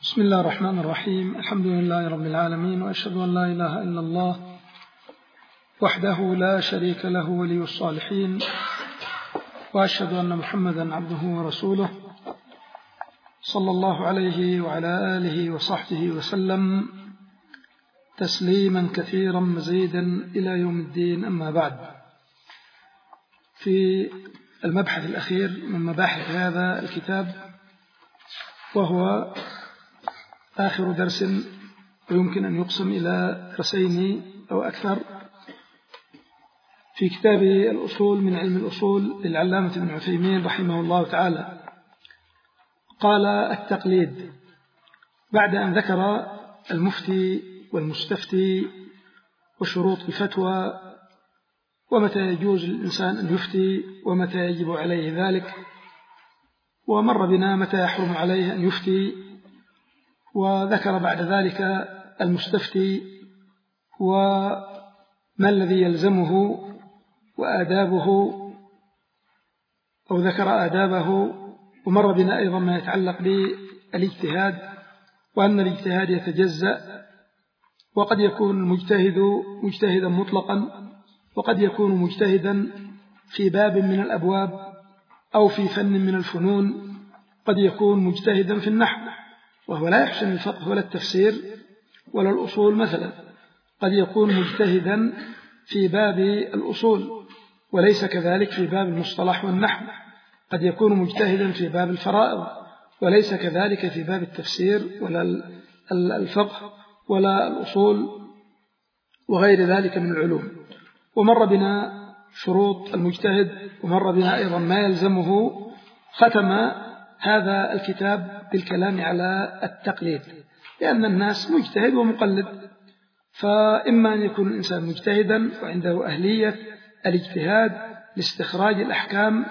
بسم الله الرحمن الرحيم. الحمد لله رب العالمين، وأشهد أن لا إله إلا الله وحده لا شريك له ولي الصالحين، وأشهد أن محمدا عبده ورسوله صلى الله عليه وعلى آله وصحبه وسلم تسليما كثيرا مزيدا إلى يوم الدين. أما بعد، في المبحث الأخير من مباحث هذا الكتاب، وهو آخر درس ويمكن أن يقسم إلى درسين أو أكثر في كتاب الأصول من علم الأصول للعلامة ابن عثيمين رحمه الله تعالى. قال: التقليد، بعد أن ذكر المفتي والمستفتي وشروط الفتوى ومتى يجوز للإنسان أن يفتي ومتى يجب عليه ذلك، ومر بنا متى يحرم عليه أن يفتي، وذكر بعد ذلك المستفتي وما الذي يلزمه وآدابه، أو ذكر آدابه، ومر بنا أيضا ما يتعلق بالاجتهاد، وأن الاجتهاد يتجزأ، وقد يكون المجتهد مجتهدا مطلقا، وقد يكون مجتهدا في باب من الأبواب أو في فن من الفنون، قد يكون مجتهدا في النحو وهو لا يحسن الفقه ولا التفسير ولا الأصول مثلا، قد يكون مجتهدا في باب الأصول وليس كذلك في باب المصطلح والنحو، قد يكون مجتهدا في باب الفرائض وليس كذلك في باب التفسير ولا الفقه ولا الأصول وغير ذلك من العلوم. ومر بنا شروط المجتهد، ومر بنا أيضا ما يلزمه. ختم هذا الكتاب بالكلام على التقليد، لأن الناس مجتهد ومقلد، فإما أن يكون الإنسان مجتهدا وعنده أهلية الاجتهاد لاستخراج الأحكام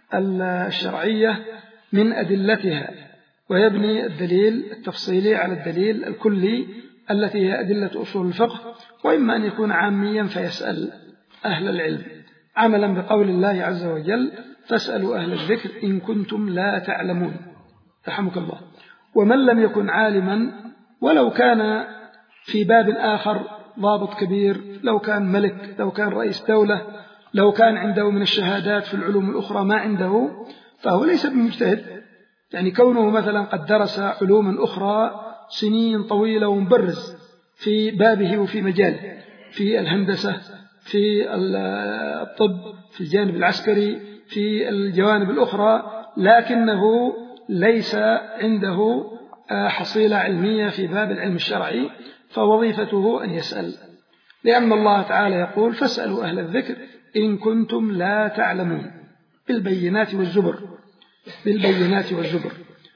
الشرعية من أدلتها، ويبني الدليل التفصيلي على الدليل الكلي التي هي أدلة أصول الفقه، وإما أن يكون عاميا فيسأل أهل العلم، عملا بقول الله عز وجل: فاسألوا أهل الذكر إن كنتم لا تعلمون، رحمك الله. ومن لم يكن عالما، ولو كان في باب آخر ضابط كبير، لو كان ملك، لو كان رئيس دولة، لو كان عنده من الشهادات في العلوم الأخرى ما عنده، فهو ليس بمجتهد. يعني كونه مثلا قد درس علوما أخرى سنين طويلة ومبرز في بابه وفي مجاله، في الهندسة، في الطب، في الجانب العسكري، في الجوانب الأخرى، لكنه ليس عنده حصيلة علمية في باب العلم الشرعي، فوظيفته أن يسأل، لأن الله تعالى يقول: فاسألوا أهل الذكر إن كنتم لا تعلمون، بالبينات والزبر.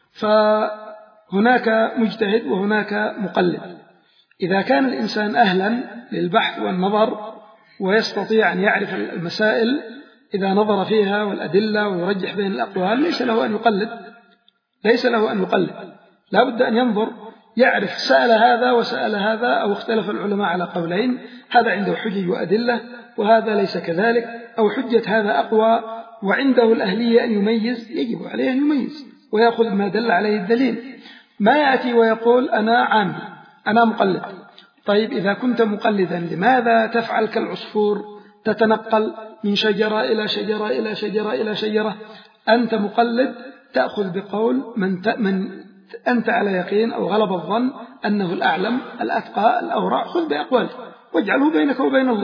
فهناك مجتهد وهناك مقلد. إذا كان الإنسان أهلا للبحث والنظر ويستطيع أن يعرف المسائل إذا نظر فيها والأدلة ويرجح بين الأقوال، ليس له أن يقلد، لا بد أن ينظر، يعرف سأل هذا وسأل هذا، أو اختلف العلماء على قولين، هذا عنده حجج وأدلة وهذا ليس كذلك، أو حجة هذا أقوى وعنده الأهلية أن يميز، يجب عليه أن يميز ويأخذ ما دل عليه الدليل. ما يأتي ويقول: أنا عامي، أنا مقلد. طيب، إذا كنت مقلدا لماذا تفعل كالعصفور تتنقل من شجرة إلى شجرة إلى شجرة إلى شجرة؟ أنت مقلد، تأخذ بقول من أنت على يقين أو غلب الظن أنه الأعلم الأتقى الأورع، خذ بأقواله واجعله بينك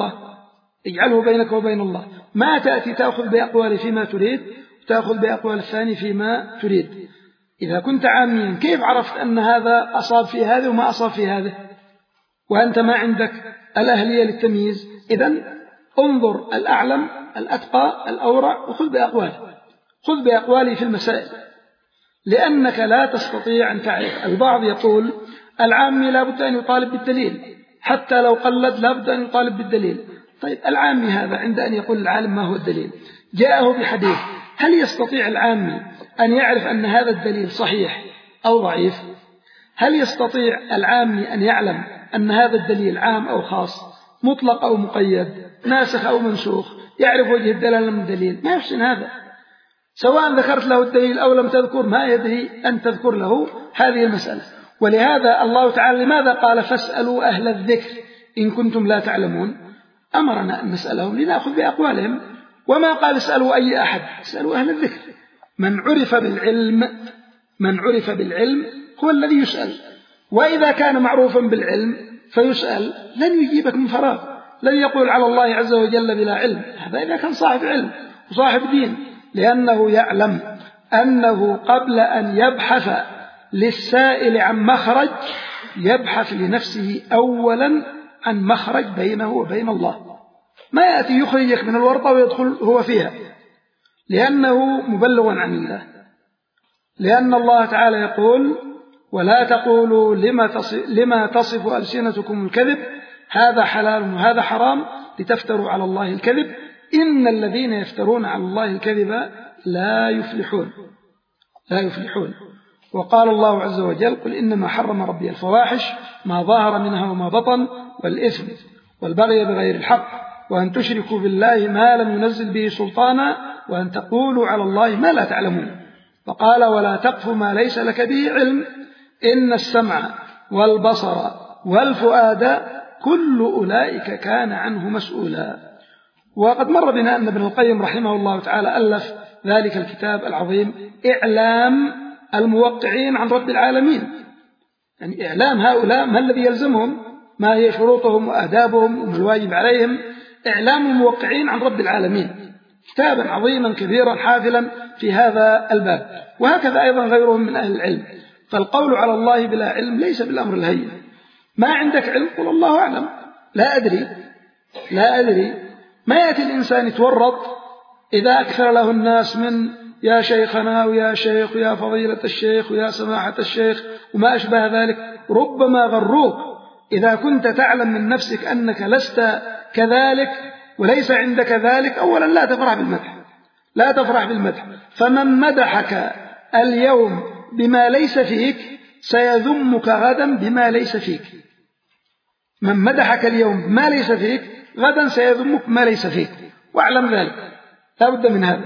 وبين الله. ما تأتي تأخذ بأقواله فيما تريد وتأخذ بأقوال الثاني فيما تريد. إذا كنت عاميا، كيف عرفت أن هذا أصاب في هذا وما أصاب في هذا وأنت ما عندك الأهلية للتمييز؟ إذن انظر الأعلم الأتقى الأورع وخذ بأقواله في المسائل، لأنك لا تستطيع أن تعرف. البعض يقول: العامي لا بد أن يطالب بالدليل، حتى لو قلد لا بد أن يطالب بالدليل. طيب، العامي هذا عند أن يقول العالم ما هو الدليل، جاءه بحديث، هل يستطيع العامي أن يعرف أن هذا الدليل صحيح أو ضعيف؟ هل يستطيع العامي أن يعلم أن هذا الدليل عام أو خاص، مطلق أو مقيد، ناسخ أو منسوخ، يعرف وجه الدلالة من الدليل؟ ما يحسن هذا. سواء ذكرت له الدليل أو لم تذكر، ما يدري أن تذكر له هذه المسألة. ولهذا الله تعالى لماذا قال فاسألوا أهل الذكر إن كنتم لا تعلمون؟ أمرنا أن نسألهم لنأخذ بأقوالهم، وما قال اسألوا أي أحد، اسألوا أهل الذكر. من عرف بالعلم هو الذي يسأل، وإذا كان معروفا بالعلم فيسأل لن يجيبك من فراغ، لن يقول على الله عز وجل بلا علم، هذا إذا كان صاحب علم وصاحب دين، لأنه يعلم أنه قبل أن يبحث للسائل عن مخرج يبحث لنفسه أولا عن مخرج بينه وبين الله، ما يأتي يخرجك من الورطة ويدخل هو فيها، لأنه مبلغ عن الله. لأن الله تعالى يقول ولا تقولوا لما تصف ألسنتكم الكذب هذا حلال وهذا حرام لتفتروا على الله الكذب إن الذين يفترون على الله الكذب لا يفلحون. وقال الله عز وجل قل إنما حرم ربي الفواحش ما ظهر منها وما بطن والإثم والبغي بغير الحق وأن تشركوا بالله ما لم ينزل به سلطانا وأن تقولوا على الله ما لا تعلمون. فقال ولا تقف ما ليس لك به علم إن السمع والبصر والفؤاد كل أولئك كان عنه مسؤولا. وقد مر بنا أن ابن القيم رحمه الله تعالى ألف ذلك الكتاب العظيم إعلام الموقعين عن رب العالمين، يعني إعلام هؤلاء ما الذي يلزمهم، ما هي شروطهم وآدابهم وما الواجب عليهم، إعلام الموقعين عن رب العالمين، كتابا عظيما كبيرا حافلا في هذا الباب. وهكذا أيضا غيرهم من أهل العلم. فالقول على الله بلا علم ليس بالأمر الهين. ما عندك علم قل الله أعلم، لا أدري. ما يأتي الإنسان يتورط إذا أكثر له الناس من يا شيخنا ويا شيخ ويا فضيلة الشيخ ويا سماحة الشيخ وما أشبه ذلك، ربما غروك. إذا كنت تعلم من نفسك أنك لست كذلك وليس عندك ذلك، أولا لا تفرح بالمدح. فمن مدحك اليوم بما ليس فيك سيذمك غدا بما ليس فيك. من مدحك اليوم بما ليس فيك غدا سيذمك ما ليس فيك، واعلم ذلك، لا بد من هذا.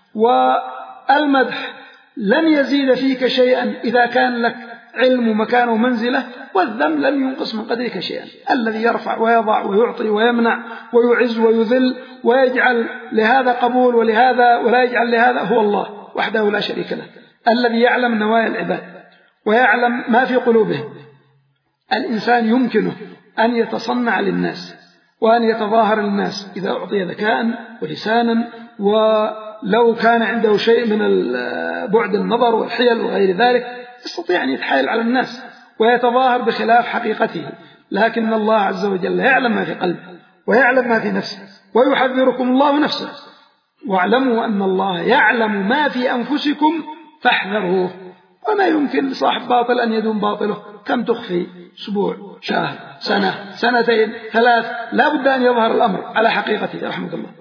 والمدح لن يزيد فيك شيئا إذا كان لك علم ومكان ومنزلة، والذم لن ينقص من قدرك شيئا. الذي يرفع ويضع ويعطي ويمنع ويعز ويذل ويجعل لهذا قبول ولهذا ولا يجعل لهذا هو الله وحده لا شريك له، الذي يعلم نوايا العباد ويعلم ما في قلوبهم. الإنسان يمكنه أن يتصنع للناس وأن يتظاهر للناس إذا أعطي ذكاء ولسانا، ولو كان عنده شيء من بعد النظر والحيل وغير ذلك يستطيع أن يتحايل على الناس ويتظاهر بخلاف حقيقته. لكن الله عز وجل يعلم ما في قلبه ويعلم ما في نفسه، ويحذركم الله نفسه. واعلموا أن الله يعلم ما في أنفسكم فاحذروه. وما يمكن لصاحب باطل أن يدوم باطله، كم تخفي أسبوع، شهر، سنة، سنتين، 3، لا بد أن يظهر الأمر على حقيقته رحمة الله.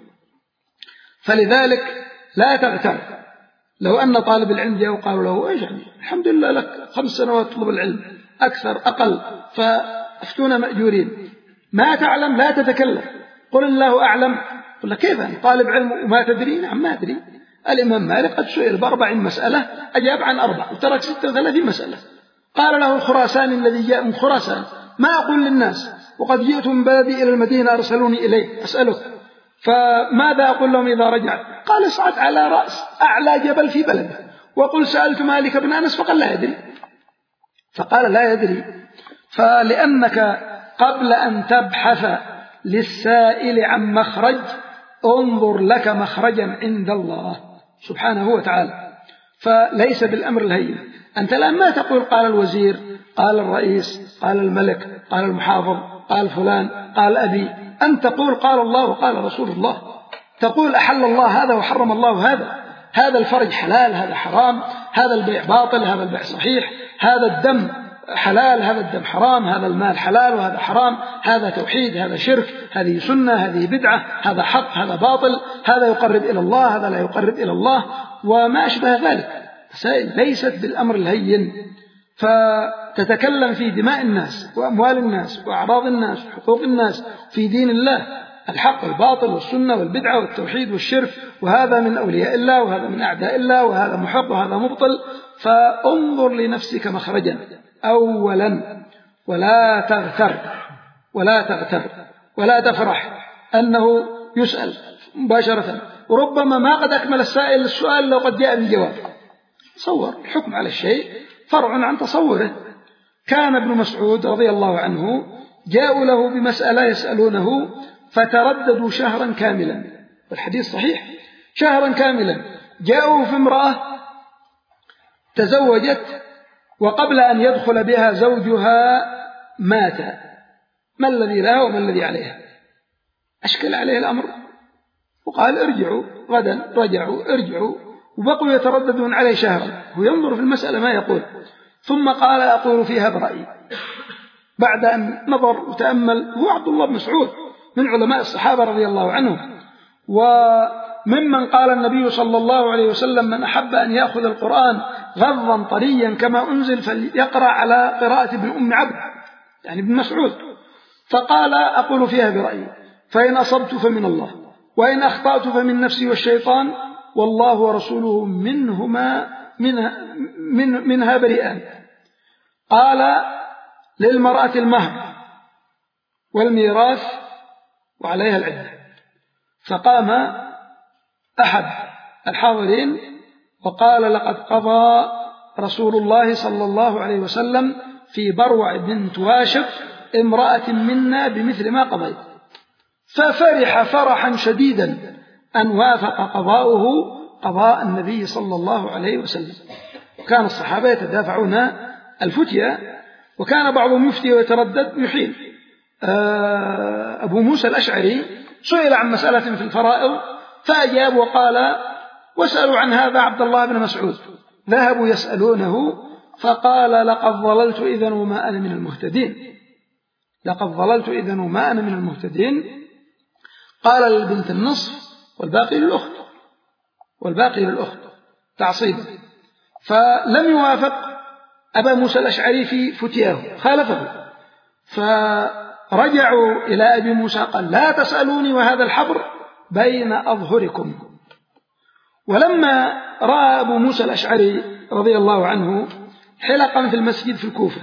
فلذلك لا تغتر. لو أن طالب العلم جاء وقالوا له إيش يعني الحمد لله لك 5 سنوات تطلب العلم، أكثر أقل، فأفتونا مأجورين، ما تعلم لا تتكلم، قل الله أعلم. قل كيف أنت طالب علم وما تدري؟ نعم ما أدري. الإمام مالك قد سئل ب40 مسألة أجاب عن 4 وترك 36 مسألة. قال له الخراساني الذي جاء من خراسان ما أقول للناس وقد جئت من بلدي إلى المدينة أرسلوني إليه أسألك، فماذا أقول لهم إذا رجعت؟ قال اصعد على رأس أعلى جبل في بلده وقل سألت مالك بن أنس فقال لا يدري. فقال لا يدري. فلأنك قبل أن تبحث للسائل عن مخرج انظر لك مخرجا عند الله سبحانه وتعالى. فليس بالأمر الهين. أنت الآن ما تقول قال الوزير، قال الرئيس، قال الملك، قال المحافظ، قال فلان، قال أبي. أن تقول قال الله وقال رسول الله، تقول أحل الله هذا وحرم الله هذا الفرج حلال، هذا حرام، هذا البيع باطل، هذا البيع صحيح، هذا الدم حلال، هذا الدم حرام، هذا المال حلال وهذا حرام، هذا توحيد، هذا شرك، هذه سنة، هذه بدعة، هذا حق، هذا باطل، هذا يقرب إلى الله، هذا لا يقرب إلى الله، وما أشبه ذلك. مسائل ليست بالأمر الهين. فتتكلم في دماء الناس وأموال الناس وأعراض الناس وحقوق الناس في دين الله، الحق والباطل والسنة والبدعة والتوحيد والشرك، وهذا من أولياء الله وهذا من أعداء الله، وهذا محق وهذا مبطل. فانظر لنفسك مخرجا أولا ولا تغتر ولا تفرح أنه يسأل مباشرة، وربما ما قد أكمل السائل السؤال لو قد جاء بالجواب. تصور الحكم على الشيء فرع عن تصوره. كان ابن مسعود رضي الله عنه جاءوا له بمسألة يسألونه فترددوا شهرا كاملا، والحديث صحيح، شهرا كاملا. جاءوا في امرأة تزوجت وقبل أن يدخل بها زوجها مات، ما الذي لها وما الذي عليها؟ أشكل عليه الأمر وقال ارجعوا غدا، رجعوا ارجعوا، وبقوا يترددون عليه شهرا، هو ينظر في المسألة ما يقول، ثم قال أقول فيها برأيي. بعد أن نظر وتأمل، هو عبد الله بن مسعود من علماء الصحابة رضي الله عنهم، وممن قال النبي صلى الله عليه وسلم من أحب أن يأخذ القرآن غضا طريا كما أنزل فليقرأ على قراءة ابن أم عبد، يعني ابن مسعود. فقال أقول فيها برأيي، فإن أصبت فمن الله، وإن أخطأت فمن نفسي والشيطان، والله ورسوله منها بريئان. قال للمرأة المهر والميراث وعليها العدة. فقام أحد الحاضرين وقال لقد قضى رسول الله صلى الله عليه وسلم في بروع بنت واشق امرأة منا بمثل ما قضيت. ففرح فرحا شديدا أن وافق قضاؤه قضاء النبي صلى الله عليه وسلم. كان الصحابة يتدافعون الفتية، وكان بعضهم يفتي ويتردد ويحيل. أبو موسى الأشعري سئل عن مسألة في الفرائض فأجاب وقال واسألوا عن هذا عبد الله بن مسعود. ذهبوا يسألونه فقال لقد ضللت إذن وما أنا من المهتدين، لقد ضللت إذن وما أنا من المهتدين. قال للبنت النصف والباقي للأخت تعصيبا. فلم يوافق أبا موسى الأشعري في فتياه، خالفه، فرجعوا إلى أبي موسى قال لا تسألوني وهذا الحبر بين أظهركم. ولما رأى أبو موسى الأشعري رضي الله عنه حلقا في المسجد في الكوفة،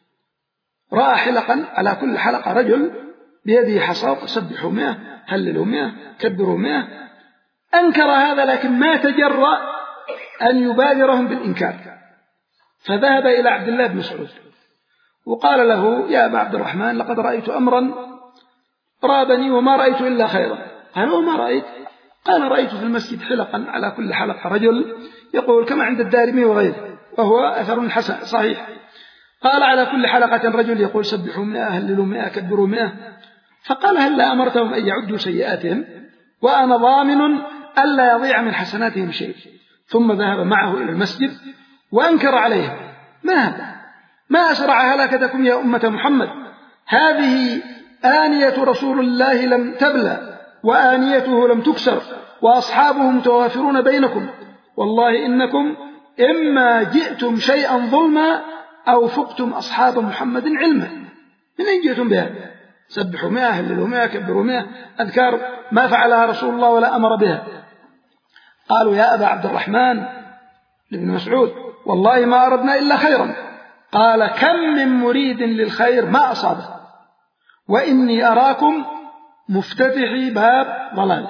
رأى حلقا على كل حلقة رجل بيده حصى، سبحوا 100 هللوا 100 كبروا 100، أنكر هذا لكن ما تجرأ أن يبادرهم بالإنكار. فذهب إلى عبد الله بن مسعود وقال له يا أبا عبد الرحمن لقد رأيت أمرا رابني وما رأيت إلا خيرا. قال وما رأيت؟ قال رأيت في المسجد حلقا على كل حلقة رجل يقول كما عند الدارمي وغيره، وهو أثر حسن صحيح. قال على كل حلقة رجل يقول سبحوا 100 هللوا 100 كبروا 100. فقال هل لا أمرتهم أن يعدوا سيئاتهم وأنا ضامن ألا يضيع من حسناتهم شيء. ثم ذهب معه إلى المسجد وأنكر عليهم ما هذا؟ ما أسرع هلاكتكم يا أمة محمد، هذه آنية رسول الله لم تبلى وآنيته لم تكسر وأصحابه متوافرون بينكم، والله إنكم إما جئتم شيئا ظلما أو فقتم أصحاب محمد علما. من أين جئتم بها؟ سبحوا 100 هللوا 100 كبروا 100 أذكار ما فعلها رسول الله ولا أمر بها. قالوا يا أبا عبد الرحمن لابن مسعود والله ما أردنا إلا خيرا. قال كم من مريد للخير ما أصابه، وإني أراكم مفتتحي باب ضلال.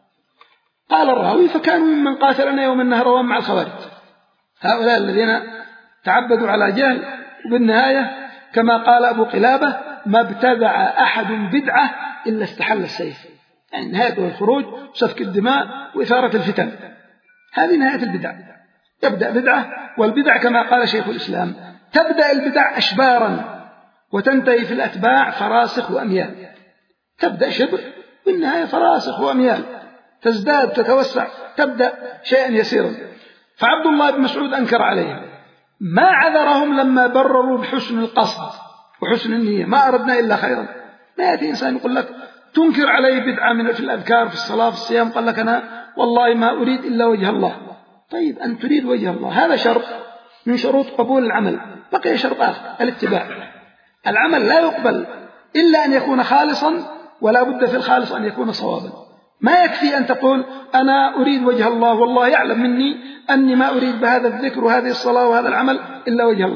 قال الراوي فكانوا ممن قاتلنا يوم النهروان مع الخوارج، هؤلاء الذين تعبدوا على جهل، وبالنهاية كما قال أبو قلابة ما ابتدع أحد بدعة إلا استحل السيف، يعني نهايته الخروج وسفك الدماء وإثارة الفتن، هذه نهاية البدع. يبدأ بدعة، والبدع كما قال شيخ الإسلام تبدأ البدع أشبارا وتنتهي في الأتباع فراسخ وأميال، تبدأ شبر والنهاية فراسخ وأميال، تزداد تتوسع، تبدأ شيئا يسيرا. فعبد الله بن مسعود أنكر عليهم، ما عذرهم لما برروا بحسن القصد وحسن النية، ما أردنا إلا خيرا. ما يأتي إنسان يقول لك تنكر عليه بدعة من في الأذكار في الصلاة في الصيام، قال لك أنا والله ما أريد إلا وجه الله. طيب أن تريد وجه الله هذا شرط من شروط قبول العمل. بقي شرط آخر الاتباع. العمل لا يقبل إلا أن يكون خالصا، ولا بد في الخالص أن يكون صوابا. ما يكفي أن تقول أنا أريد وجه الله والله يعلم مني أني ما أريد بهذا الذكر وهذه الصلاة وهذا العمل إلا وجه الله.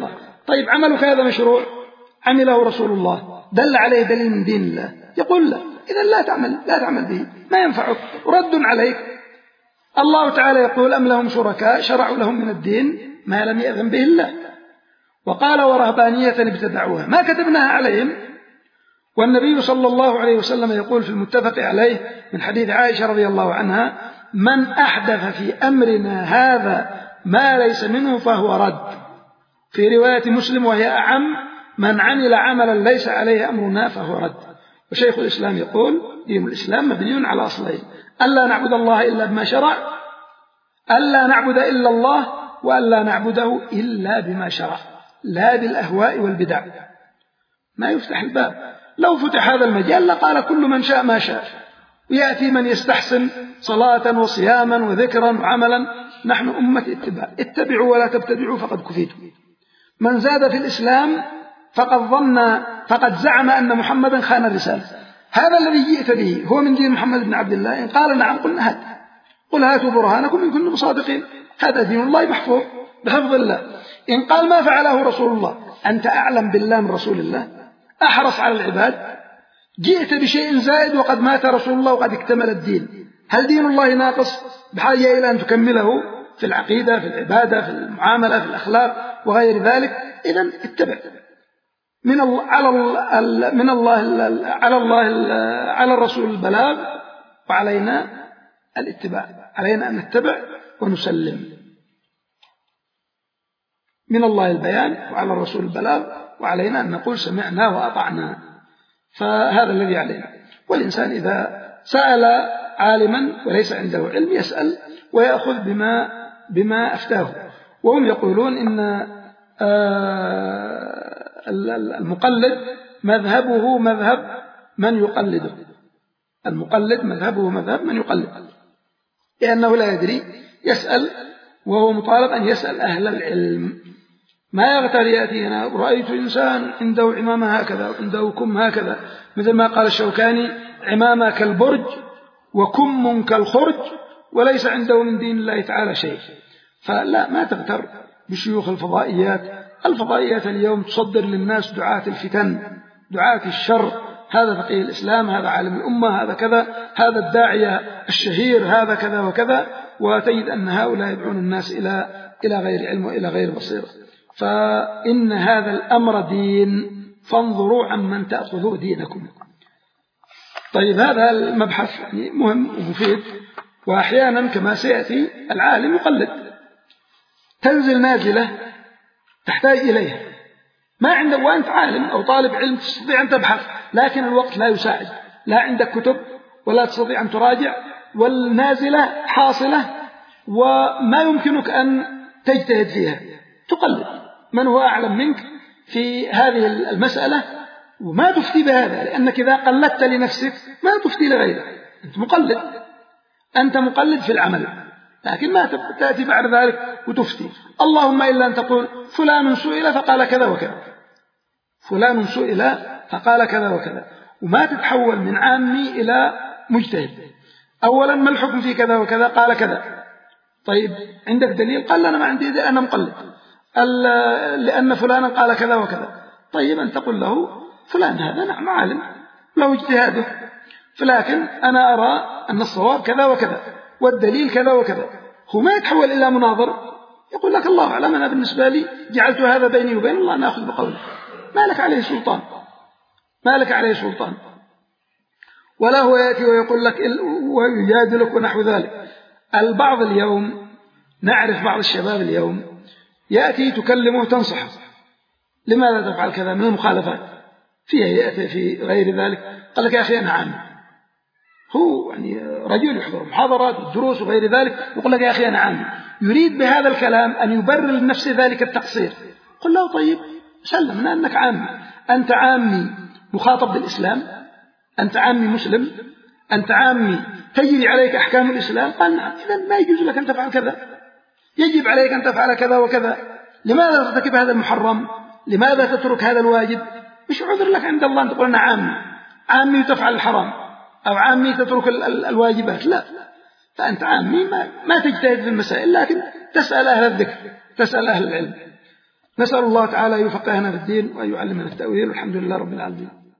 طيب عملك هذا مشروع عمله رسول الله دل عليه دليل من دين الله، يقول لا، إذا لا تعمل به، ما ينفعك، رد عليك. الله تعالى يقول أم لهم شركاء شرعوا لهم من الدين ما لم يأذن به الله، وقال ورهبانية ابتدعوها ما كتبناها عليهم. والنبي صلى الله عليه وسلم يقول في المتفق عليه من حديث عائشة رضي الله عنها: من أحدث في أمرنا هذا ما ليس منه فهو رد. في رواية مسلم وهي أعم: من عمل عملا ليس عليه أمرنا فهو رد. وشيخ الإسلام يقول دين الإسلام مبني على أصلين: ألا نعبد الله إلا بما شرع، ألا نعبد إلا الله، وألا نعبده إلا بما شرع، لا بالأهواء والبدع. ما يفتح الباب. لو فتح هذا المجال لقال كل من شاء ما شاء، ويأتي من يستحسن صلاة وصياما وذكرا وعملا. نحن أمة اتباع، اتبعوا ولا تبتدعوا فقد كفيتم. من زاد في الإسلام فقد زعم أن محمدا خان الرسالة. هذا الذي جئت به هو من دين محمد بن عبد الله؟ إن قال نعم قلنا هات، قل هاتوا برهانكم إن كنتم صادقين، هذا دين الله محفوظ بحفظ الله. إن قال ما فعله رسول الله، أنت أعلم بالله من رسول الله، أحرص على العباد، جئت بشيء زائد وقد مات رسول الله وقد اكتمل الدين. هل دين الله ناقص بحاجة إلى أن تكمله في العقيدة، في العبادة، في المعاملة، في الأخلاق وغير ذلك؟ إذن اتبع. على الرسول البلاغ، وعلينا الاتباع، علينا أن نتبع ونسلم. من الله البيان وعلى الرسول البلاغ، وعلينا أن نقول سمعنا وأطعنا. فهذا الذي علينا. والإنسان إذا سأل عالما وليس عنده علم يسأل ويأخذ بما أفتاه. وهم يقولون إن المقلد مذهبه مذهب من يقلده، المقلد مذهبه مذهب من يقلد، لأنه لا يدري، يسأل، وهو مطالب أن يسأل أهل العلم. ما يغتر يأتينا رأيت إنسان عنده عمامة هكذا، عنده كم هكذا، مثل ما قال الشوكاني: عمامة كالبرج وكم كالخرج، وليس عنده من دين الله تعالى شيء. فلا، ما تغتر بشيوخ الفضائيات. الفضائيات اليوم تصدر للناس دعاة الفتن، دعاة الشر، هذا فقيه الإسلام، هذا عالم الأمة، هذا كذا، هذا الداعية الشهير، هذا كذا وكذا، وتجد أن هؤلاء يدعون الناس إلى غير علم وإلى غير بصيرة. فإن هذا الأمر دين، فانظروا عمن تأخذوا دينكم. طيب، هذا المبحث يعني مهم ومفيد. وأحيانا كما سيأتي العالم يقلد، تنزل نازلة تحتاج إليها، ما عندك وأنت عالم أو طالب علم تستطيع أن تبحث، لكن الوقت لا يساعد، لا عندك كتب ولا تستطيع أن تراجع، والنازلة حاصلة وما يمكنك أن تجتهد فيها، تقلد من هو أعلم منك في هذه المسألة، وما تفتي بهذا، لأنك إذا قلدت لنفسك ما تفتي لغيرك. أنت مقلد في العمل، لكن ما تأتي بعد ذلك وتفتي. اللهم إلا أن تقول فلان سئل فقال كذا وكذا، فلان سئل فقال كذا وكذا، وما تتحول من عامي إلى مجتهد. أولا ما الحكم في كذا وكذا؟ قال كذا. طيب، عندك دليل؟ قال أنا ما عندي دليل، أنا مقلد، لأن فلانا قال كذا وكذا. طيب، أن تقول له فلان هذا نعم عالم له اجتهاده، فلكن أنا أرى أن الصواب كذا وكذا والدليل كذا وكذا. هو ما يتحول إلى مناظر، يقول لك الله أعلم، أنا بالنسبة لي جعلت هذا بيني وبين الله، نأخذ بقوله، ما لك عليه سلطان، ما لك عليه سلطان. ولا هو يأتي ويقول لك ويجادلك ونحو ذلك. البعض اليوم، نعرف بعض الشباب اليوم يأتي تكلمه تنصحه، لماذا تفعل كذا من المخالفات فيها، يأتي في غير ذلك، قال لك يا أخي أنا عام، هو يعني رجل يحضر محاضرات والدروس وغير ذلك، يقول لك يا أخي أنا عام، يريد بهذا الكلام أن يبرر لنفسه ذلك التقصير. قل له طيب سلمنا أنك عامي، أنت عامي مخاطب بالإسلام، أنت عامي مسلم، أنت عامي تجري عليك أحكام الإسلام. قال نعم، إذن ما يجوز لك أن تفعل كذا، يجب عليك أن تفعل كذا وكذا. لماذا ترتكب هذا المحرم؟ لماذا تترك هذا الواجب؟ مش عذر لك عند الله أن تقول أنا عامي، عامي تفعل الحرام، أو عامي تترك الواجبات، لا. فأنت عامي ما تجتهد في المسائل، لكن تسأل أهل الذكر، تسأل أهل العلم. نسأل الله تعالى أن يفقهنا في الدين وأن يعلمنا التأويل، والحمد لله رب العالمين.